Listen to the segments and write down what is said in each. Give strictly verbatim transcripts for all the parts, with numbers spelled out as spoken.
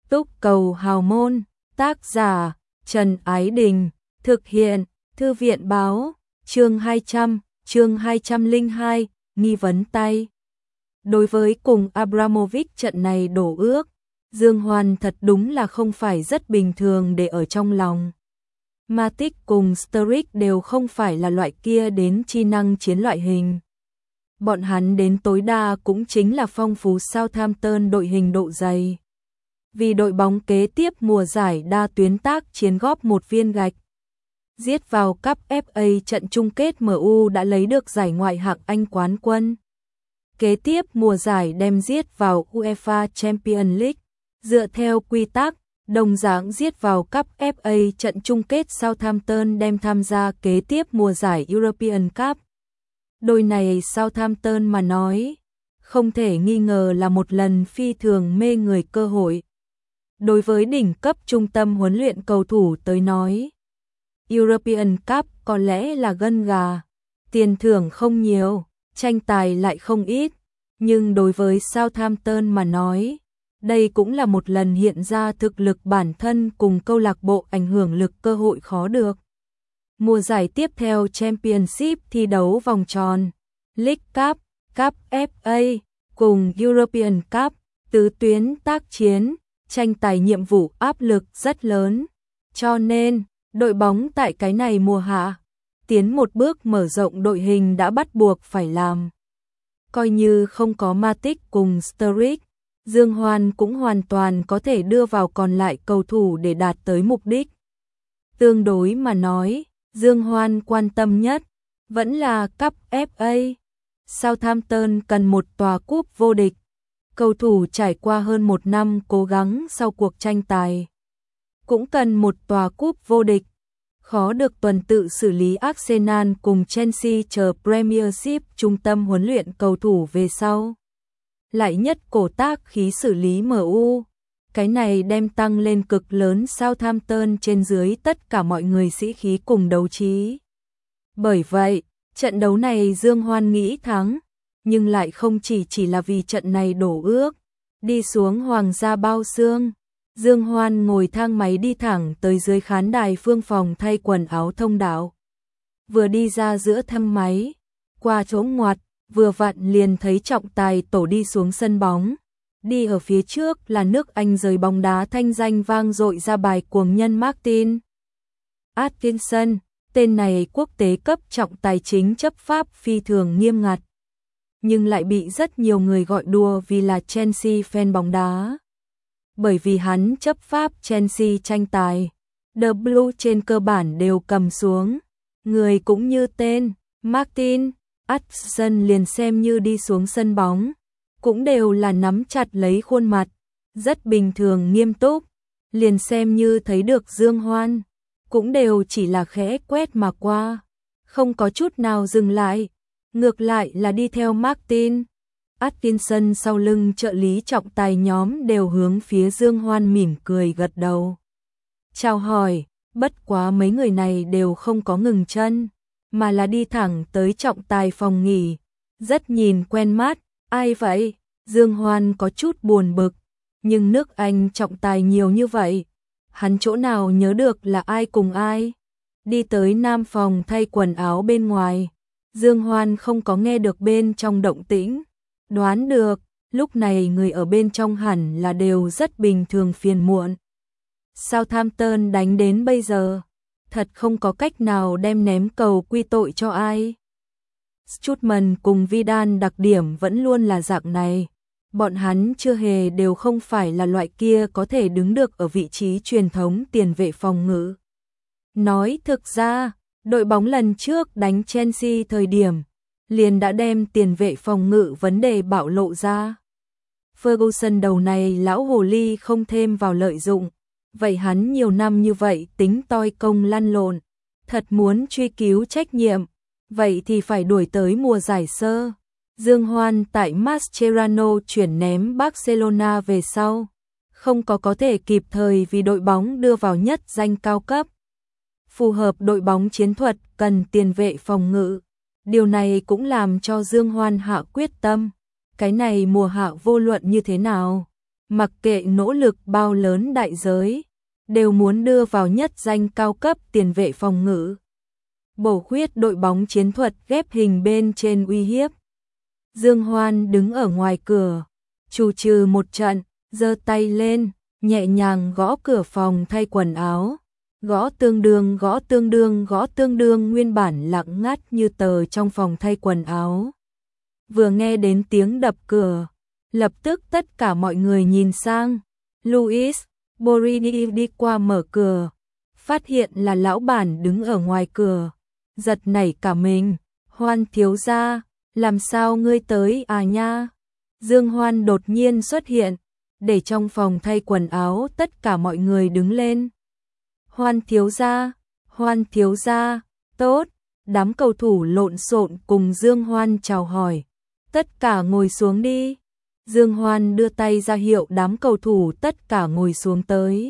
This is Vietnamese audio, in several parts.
Túc cầu hào môn, tác giả Trần Ái Đình, thực hiện Thư viện báo, chương hai trăm, chương hai trăm lẻ hai, nghi vấn tay. Đối với cùng Abramovich trận này đổ ước, Dương Hoan thật đúng là không phải rất bình thường để ở trong lòng. Matic cùng Sturridge đều không phải là loại kia đến chi năng chiến loại hình. Bọn hắn đến tối đa cũng chính là phong phú Southampton đội hình độ dày. Vì đội bóng kế tiếp mùa giải đa tuyến tác chiến góp một viên gạch. Giết vào cúp ép a trận chung kết em u đã lấy được giải ngoại hạng Anh quán quân. Kế tiếp mùa giải đem giết vào UEFA Champions League. Dựa theo quy tắc, đồng dạng giết vào cúp ép a trận chung kết Southampton đem tham gia kế tiếp mùa giải European Cup. Đôi này Southampton mà nói, không thể nghi ngờ là một lần phi thường mê người cơ hội. Đối với đỉnh cấp trung tâm huấn luyện cầu thủ tới nói, European Cup có lẽ là gân gà, tiền thưởng không nhiều, tranh tài lại không ít, nhưng đối với Southampton mà nói, đây cũng là một lần hiện ra thực lực bản thân cùng câu lạc bộ ảnh hưởng lực cơ hội khó được. Mùa giải tiếp theo Championship thi đấu vòng tròn, League Cup, Cup ép a cùng European Cup, tứ tuyến tác chiến, tranh tài nhiệm vụ áp lực rất lớn, cho nên đội bóng tại cái này mùa hạ, tiến một bước mở rộng đội hình đã bắt buộc phải làm. Coi như không có Matic cùng Sturridge, Dương Hoan cũng hoàn toàn có thể đưa vào còn lại cầu thủ để đạt tới mục đích. Tương đối mà nói, Dương Hoan quan tâm nhất vẫn là Cup ép a. Southampton cần một tòa cúp vô địch. Cầu thủ trải qua hơn một năm cố gắng sau cuộc tranh tài, cũng cần một tòa cúp vô địch. Khó được tuần tự xử lý Arsenal cùng Chelsea chờ Premiership trung tâm huấn luyện cầu thủ về sau. Lại nhất cổ tác khí xử lý em u. Cái này đem tăng lên cực lớn Southampton trên dưới tất cả mọi người sĩ khí cùng đấu trí. Bởi vậy, trận đấu này Dương Hoan nghĩ thắng, nhưng lại không chỉ chỉ là vì trận này đổ ước. Đi xuống Hoàng gia bao xương, Dương Hoan ngồi thang máy đi thẳng tới dưới khán đài phương phòng thay quần áo thông đạo. Vừa đi ra giữa thang máy, qua chỗ ngoặt, vừa vặn liền thấy trọng tài tổ đi xuống sân bóng. Đi ở phía trước là nước Anh rời bóng đá thanh danh vang dội ra bài cuồng nhân Martin Atkinson, tên này quốc tế cấp trọng tài chính chấp pháp phi thường nghiêm ngặt, nhưng lại bị rất nhiều người gọi đùa vì là Chelsea fan bóng đá. Bởi vì hắn chấp pháp Chelsea tranh tài, The Blue trên cơ bản đều cầm xuống, người cũng như tên, Martin Atkinson liền xem như đi xuống sân bóng, cũng đều là nắm chặt lấy khuôn mặt, rất bình thường nghiêm túc, liền xem như thấy được Dương Hoan, cũng đều chỉ là khẽ quét mà qua, không có chút nào dừng lại, ngược lại là đi theo Martin Atkinson sau lưng trợ lý trọng tài nhóm đều hướng phía Dương Hoan mỉm cười gật đầu. Chào hỏi, bất quá mấy người này đều không có ngừng chân, mà là đi thẳng tới trọng tài phòng nghỉ, rất nhìn quen mắt. Ai vậy? Dương Hoan có chút buồn bực, nhưng nước Anh trọng tài nhiều như vậy, hắn chỗ nào nhớ được là ai cùng ai. Đi tới nam phòng thay quần áo bên ngoài, Dương Hoan không có nghe được bên trong động tĩnh, đoán được, lúc này người ở bên trong hẳn là đều rất bình thường phiền muộn. Southampton đánh đến bây giờ, thật không có cách nào đem ném cầu quy tội cho ai. Strootman cùng Vidal đặc điểm vẫn luôn là dạng này, bọn hắn chưa hề đều không phải là loại kia có thể đứng được ở vị trí truyền thống tiền vệ phòng ngự. Nói thực ra, đội bóng lần trước đánh Chelsea thời điểm, liền đã đem tiền vệ phòng ngự vấn đề bạo lộ ra. Ferguson đầu này lão hồ ly không thêm vào lợi dụng, vậy hắn nhiều năm như vậy tính toi công lăn lộn, thật muốn truy cứu trách nhiệm. Vậy thì phải đuổi tới mùa giải sơ. Dương Hoan tại Mascherano chuyển ném Barcelona về sau, không có có thể kịp thời vì đội bóng đưa vào nhất danh cao cấp. Phù hợp đội bóng chiến thuật cần tiền vệ phòng ngự. Điều này cũng làm cho Dương Hoan hạ quyết tâm. Cái này mùa hạ vô luận như thế nào, mặc kệ nỗ lực bao lớn đại giới, đều muốn đưa vào nhất danh cao cấp tiền vệ phòng ngự. Bổ khuyết đội bóng chiến thuật ghép hình bên trên uy hiếp. Dương Hoan đứng ở ngoài cửa, chủ trừ một trận, giơ tay lên, nhẹ nhàng gõ cửa phòng thay quần áo. Gõ tương đương, gõ tương đương, gõ tương đương, nguyên bản lặng ngắt như tờ trong phòng thay quần áo. Vừa nghe đến tiếng đập cửa, lập tức tất cả mọi người nhìn sang. Luis Borini đi qua mở cửa, phát hiện là lão bản đứng ở ngoài cửa, giật nảy cả mình. Hoan thiếu gia, làm sao ngươi tới à nha? Dương Hoan đột nhiên xuất hiện, để trong phòng thay quần áo tất cả mọi người đứng lên. Hoan thiếu gia, Hoan thiếu gia, tốt. Đám cầu thủ lộn xộn cùng Dương Hoan chào hỏi. Tất cả ngồi xuống đi. Dương Hoan đưa tay ra hiệu đám cầu thủ tất cả ngồi xuống tới.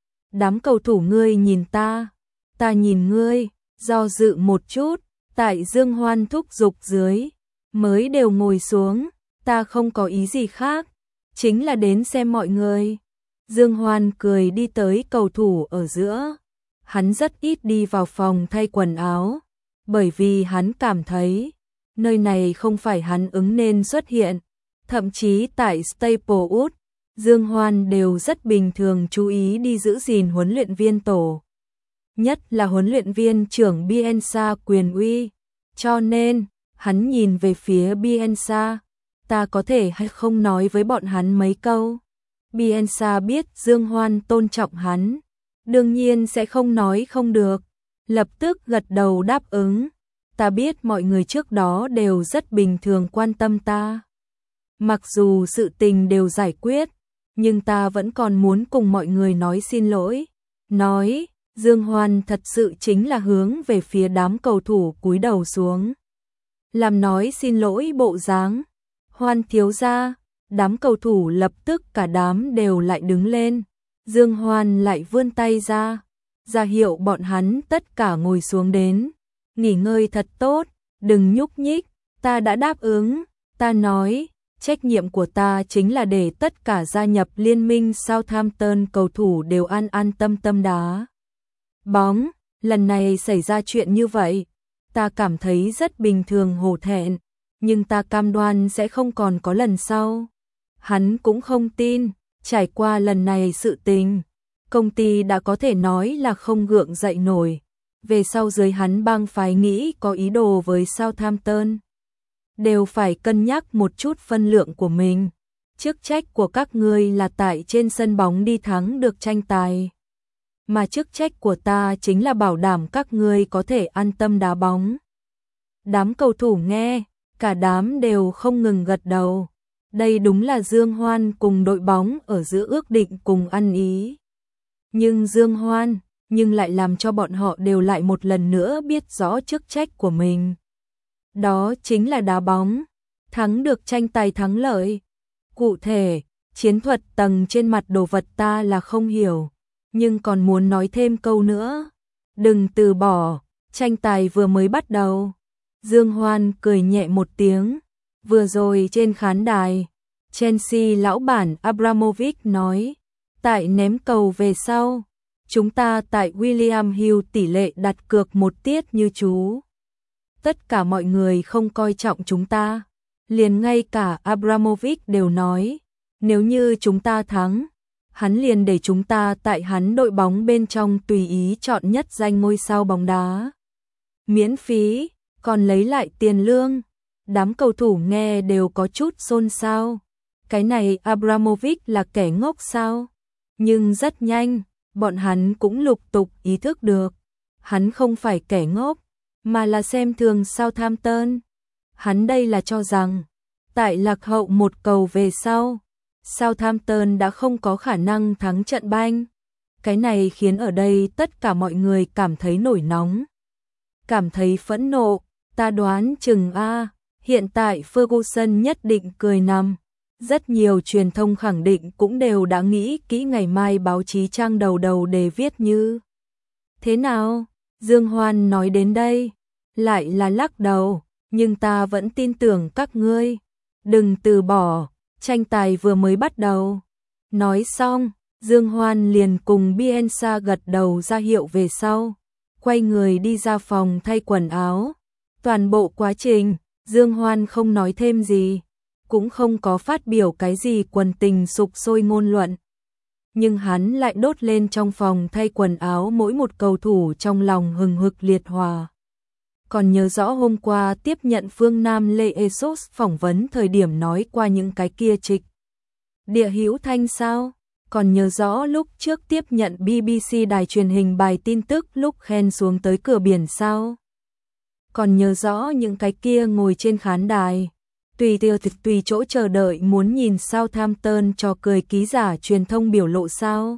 Đám cầu thủ ngươi nhìn ta, ta nhìn ngươi, do dự một chút, tại Dương Hoan thúc giục dưới, mới đều ngồi xuống, ta không có ý gì khác, chính là đến xem mọi người. Dương Hoan cười đi tới cầu thủ ở giữa. Hắn rất ít đi vào phòng thay quần áo, bởi vì hắn cảm thấy nơi này không phải hắn ứng nên xuất hiện. Thậm chí tại Staplewood, Dương Hoan đều rất bình thường chú ý đi giữ gìn huấn luyện viên tổ. Nhất là huấn luyện viên trưởng Bielsa quyền uy. Cho nên, hắn nhìn về phía Bielsa, ta có thể hay không nói với bọn hắn mấy câu. Bielsa biết Dương Hoan tôn trọng hắn, đương nhiên sẽ không nói không được. Lập tức gật đầu đáp ứng, ta biết mọi người trước đó đều rất bình thường quan tâm ta. Mặc dù sự tình đều giải quyết, nhưng ta vẫn còn muốn cùng mọi người nói xin lỗi. Nói, Dương Hoan thật sự chính là hướng về phía đám cầu thủ cúi đầu xuống. Làm nói xin lỗi bộ dáng. Hoan thiếu gia, đám cầu thủ lập tức cả đám đều lại đứng lên. Dương Hoan lại vươn tay ra, ra hiệu bọn hắn tất cả ngồi xuống đến. Nghỉ ngơi thật tốt, đừng nhúc nhích, ta đã đáp ứng, ta nói. Trách nhiệm của ta chính là để tất cả gia nhập liên minh Southampton cầu thủ đều an an tâm tâm đá bóng. Lần này xảy ra chuyện như vậy, ta cảm thấy rất bình thường hổ thẹn, nhưng ta cam đoan sẽ không còn có lần sau. Hắn cũng không tin, trải qua lần này sự tình, công ty đã có thể nói là không gượng dậy nổi. Về sau dưới hắn bang phái nghĩ có ý đồ với Southampton, đều phải cân nhắc một chút phân lượng của mình. Chức trách của các ngươi là tại trên sân bóng đi thắng được tranh tài, mà chức trách của ta chính là bảo đảm các ngươi có thể an tâm đá bóng. Đám cầu thủ nghe, cả đám đều không ngừng gật đầu. Đây đúng là Dương Hoan cùng đội bóng ở giữa ước định cùng ăn ý. Nhưng Dương Hoan, nhưng lại làm cho bọn họ đều lại một lần nữa biết rõ chức trách của mình. Đó chính là đá bóng, thắng được tranh tài thắng lợi. Cụ thể, chiến thuật tầng trên mặt đồ vật ta là không hiểu, nhưng còn muốn nói thêm câu nữa. Đừng từ bỏ, tranh tài vừa mới bắt đầu. Dương Hoan cười nhẹ một tiếng. Vừa rồi trên khán đài, Chelsea lão bản Abramovich nói, tại ném cầu về sau, chúng ta tại William Hill tỷ lệ đặt cược một tiết như chú. Tất cả mọi người không coi trọng chúng ta, liền ngay cả Abramovich đều nói, nếu như chúng ta thắng, hắn liền để chúng ta tại hắn đội bóng bên trong tùy ý chọn nhất danh ngôi sao bóng đá. Miễn phí, còn lấy lại tiền lương. Đám cầu thủ nghe đều có chút xôn xao. Cái này Abramovich là kẻ ngốc sao? Nhưng rất nhanh, bọn hắn cũng lục tục ý thức được. Hắn không phải kẻ ngốc, mà là xem thường Southampton. Hắn đây là cho rằng, tại lạc hậu một cầu về sau, Southampton đã không có khả năng thắng trận banh. Cái này khiến ở đây tất cả mọi người cảm thấy nổi nóng, cảm thấy phẫn nộ. Ta đoán chừng A, hiện tại Ferguson nhất định cười nằm. Rất nhiều truyền thông khẳng định cũng đều đã nghĩ kỹ ngày mai báo chí trang đầu đầu đề viết như thế nào. Dương Hoan nói đến đây, lại là lắc đầu, nhưng ta vẫn tin tưởng các ngươi. Đừng từ bỏ, tranh tài vừa mới bắt đầu. Nói xong, Dương Hoan liền cùng Bielsa gật đầu ra hiệu về sau, quay người đi ra phòng thay quần áo. Toàn bộ quá trình, Dương Hoan không nói thêm gì, cũng không có phát biểu cái gì quần tình sục sôi ngôn luận. Nhưng hắn lại đốt lên trong phòng thay quần áo mỗi một cầu thủ trong lòng hừng hực liệt hỏa. Còn nhớ rõ hôm qua tiếp nhận Phương Nam Lê Esos phỏng vấn thời điểm nói qua những cái kia trịch địa hữu thanh sao? Còn nhớ rõ lúc trước tiếp nhận bê bê xê đài truyền hình bài tin tức lúc khen xuống tới cửa biển sao? Còn nhớ rõ những cái kia ngồi trên khán đài, tùy tiêu tùy chỗ chờ đợi muốn nhìn Southampton cho cười ký giả truyền thông biểu lộ sao?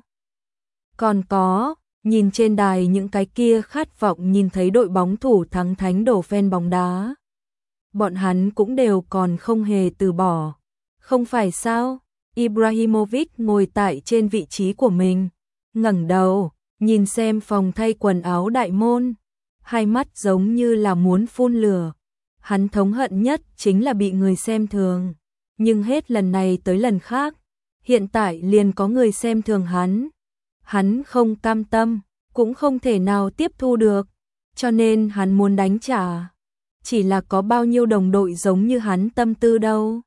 Còn có, nhìn trên đài những cái kia khát vọng nhìn thấy đội bóng thủ thắng thánh đổ fan bóng đá. Bọn hắn cũng đều còn không hề từ bỏ. Không phải sao? Ibrahimovic ngồi tại trên vị trí của mình, ngẩng đầu, nhìn xem phòng thay quần áo đại môn, hai mắt giống như là muốn phun lửa. Hắn thống hận nhất chính là bị người xem thường, nhưng hết lần này tới lần khác, hiện tại liền có người xem thường hắn. Hắn không cam tâm, cũng không thể nào tiếp thu được, cho nên hắn muốn đánh trả. Chỉ là có bao nhiêu đồng đội giống như hắn tâm tư đâu.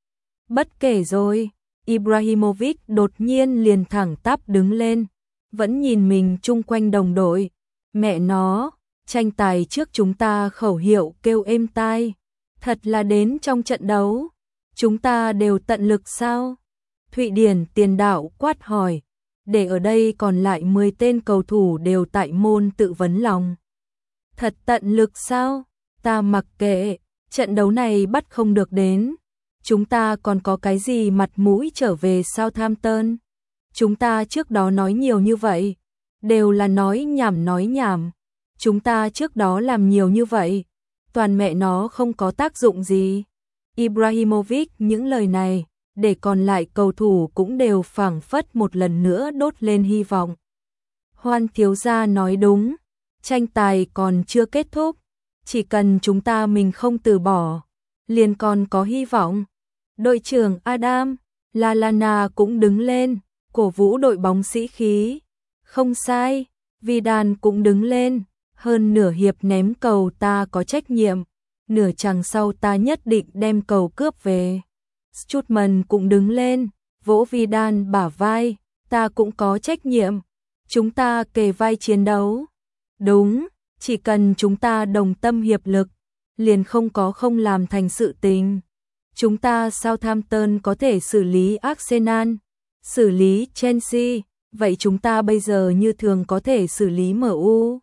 Bất kể rồi, Ibrahimovic đột nhiên liền thẳng tắp đứng lên, vẫn nhìn mình chung quanh đồng đội. Mẹ nó, tranh tài trước chúng ta khẩu hiệu kêu êm tai, thật là đến trong trận đấu, chúng ta đều tận lực sao? Thụy Điển tiền đạo quát hỏi, để ở đây còn lại mười tên cầu thủ đều tại môn tự vấn lòng. Thật tận lực sao? Ta mặc kệ, trận đấu này bắt không được đến. Chúng ta còn có cái gì mặt mũi trở về Southampton? Chúng ta trước đó nói nhiều như vậy, đều là nói nhảm nói nhảm. Chúng ta trước đó làm nhiều như vậy, toàn mẹ nó không có tác dụng gì. Ibrahimovic những lời này, để còn lại cầu thủ cũng đều phảng phất một lần nữa đốt lên hy vọng. Hoan thiếu gia nói đúng, tranh tài còn chưa kết thúc, chỉ cần chúng ta mình không từ bỏ, liền còn có hy vọng. Đội trưởng Adam Lallana cũng đứng lên, cổ vũ đội bóng sĩ khí. Không sai, Vidal cũng đứng lên, hơn nửa hiệp ném cầu ta có trách nhiệm, nửa chặng sau ta nhất định đem cầu cướp về. Strootman cũng đứng lên, vỗ Vidal bả vai, ta cũng có trách nhiệm, chúng ta kề vai chiến đấu. Đúng, chỉ cần chúng ta đồng tâm hiệp lực, liền không có không làm thành sự tình. Chúng ta Southampton có thể xử lý Arsenal, xử lý Chelsea, vậy chúng ta bây giờ như thường có thể xử lý em u.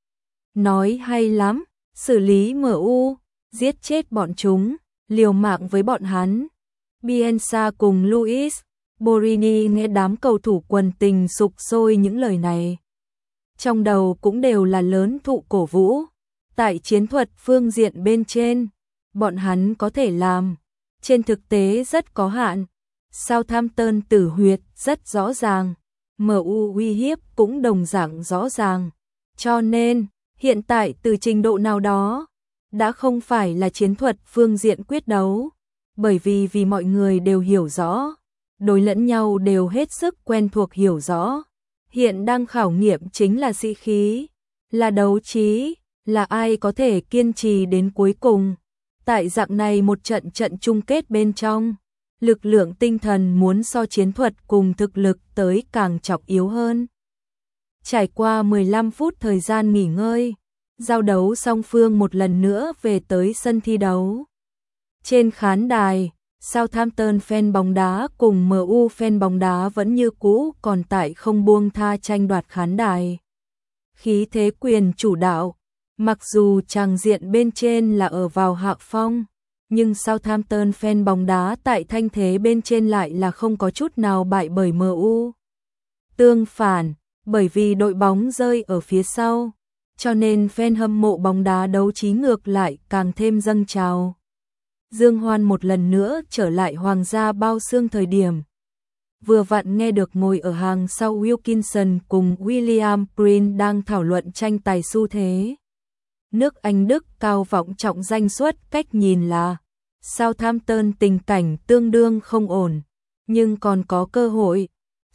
Nói hay lắm, xử lý em u, giết chết bọn chúng, liều mạng với bọn hắn. Bielsa cùng Luis Borini nghe đám cầu thủ quần tình sục sôi những lời này. Trong đầu cũng đều là lớn thụ cổ vũ. Tại chiến thuật phương diện bên trên, bọn hắn có thể làm, trên thực tế rất có hạn. Southampton tử huyệt rất rõ ràng, em u uy hiếp cũng đồng dạng rõ ràng. Cho nên, hiện tại từ trình độ nào đó, đã không phải là chiến thuật phương diện quyết đấu, bởi vì vì mọi người đều hiểu rõ, đối lẫn nhau đều hết sức quen thuộc hiểu rõ. Hiện đang khảo nghiệm chính là sĩ khí, là đấu trí, là ai có thể kiên trì đến cuối cùng. Tại dạng này một trận trận chung kết bên trong, lực lượng tinh thần muốn so chiến thuật cùng thực lực tới càng trọng yếu hơn. Trải qua mười lăm phút thời gian nghỉ ngơi, giao đấu song phương một lần nữa về tới sân thi đấu. Trên khán đài, Southampton fan bóng đá cùng em u fan bóng đá vẫn như cũ còn tại không buông tha tranh đoạt khán đài. Khí thế quyền chủ đạo, mặc dù tràng diện bên trên là ở vào hạ phong, nhưng Southampton fan bóng đá tại thanh thế bên trên lại là không có chút nào bại bởi em u. Tương phản, bởi vì đội bóng rơi ở phía sau, cho nên fan hâm mộ bóng đá đấu trí ngược lại càng thêm dâng trào. Dương Hoan một lần nữa trở lại Hoàng gia bao xương thời điểm. Vừa vặn nghe được ngồi ở hàng sau Wilkinson cùng William Prince đang thảo luận tranh tài xu thế. Nước Anh Đức cao vọng trọng danh suất cách nhìn là Southampton tình cảnh tương đương không ổn, nhưng còn có cơ hội,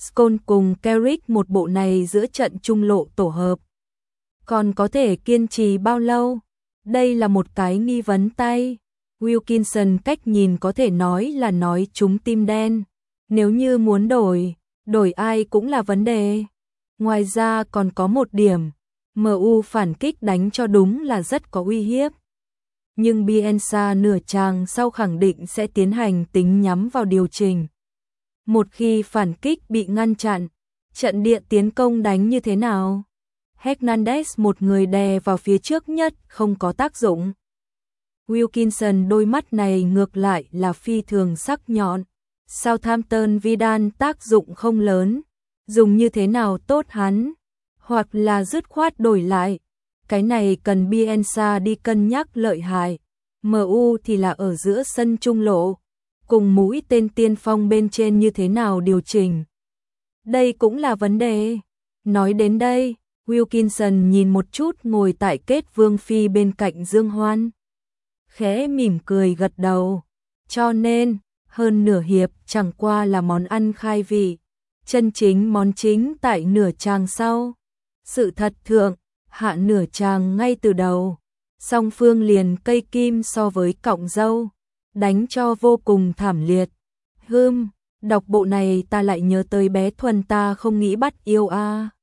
Scholes cùng Carrick một bộ này giữa trận trung lộ tổ hợp. Còn có thể kiên trì bao lâu? Đây là một cái nghi vấn tay. Wilkinson cách nhìn có thể nói là nói trúng tim đen. Nếu như muốn đổi, đổi ai cũng là vấn đề. Ngoài ra còn có một điểm, em u phản kích đánh cho đúng là rất có uy hiếp. Nhưng Bielsa nửa chàng sau khẳng định sẽ tiến hành tính nhắm vào điều chỉnh. Một khi phản kích bị ngăn chặn, trận địa tiến công đánh như thế nào? Hernandez một người đè vào phía trước nhất không có tác dụng. Wilkinson đôi mắt này ngược lại là phi thường sắc nhọn. Southampton Vidal tác dụng không lớn, dùng như thế nào tốt hắn, hoặc là dứt khoát đổi lại. Cái này cần Bielsa đi cân nhắc lợi hại. em u thì là ở giữa sân trung lộ, cùng mũi tên tiên phong bên trên như thế nào điều chỉnh. Đây cũng là vấn đề. Nói đến đây, Wilkinson nhìn một chút ngồi tại kết vương phi bên cạnh Dương Hoan. Khẽ mỉm cười gật đầu. Cho nên, hơn nửa hiệp chẳng qua là món ăn khai vị. Chân chính món chính tại nửa tràng sau. Sự thật thượng, hạ nửa tràng ngay từ đầu. Song phương liền cây kim so với cọng dâu. Đánh cho vô cùng thảm liệt. Hưm, đọc bộ này ta lại nhớ tới bé Thuần ta không nghĩ bắt yêu a. À.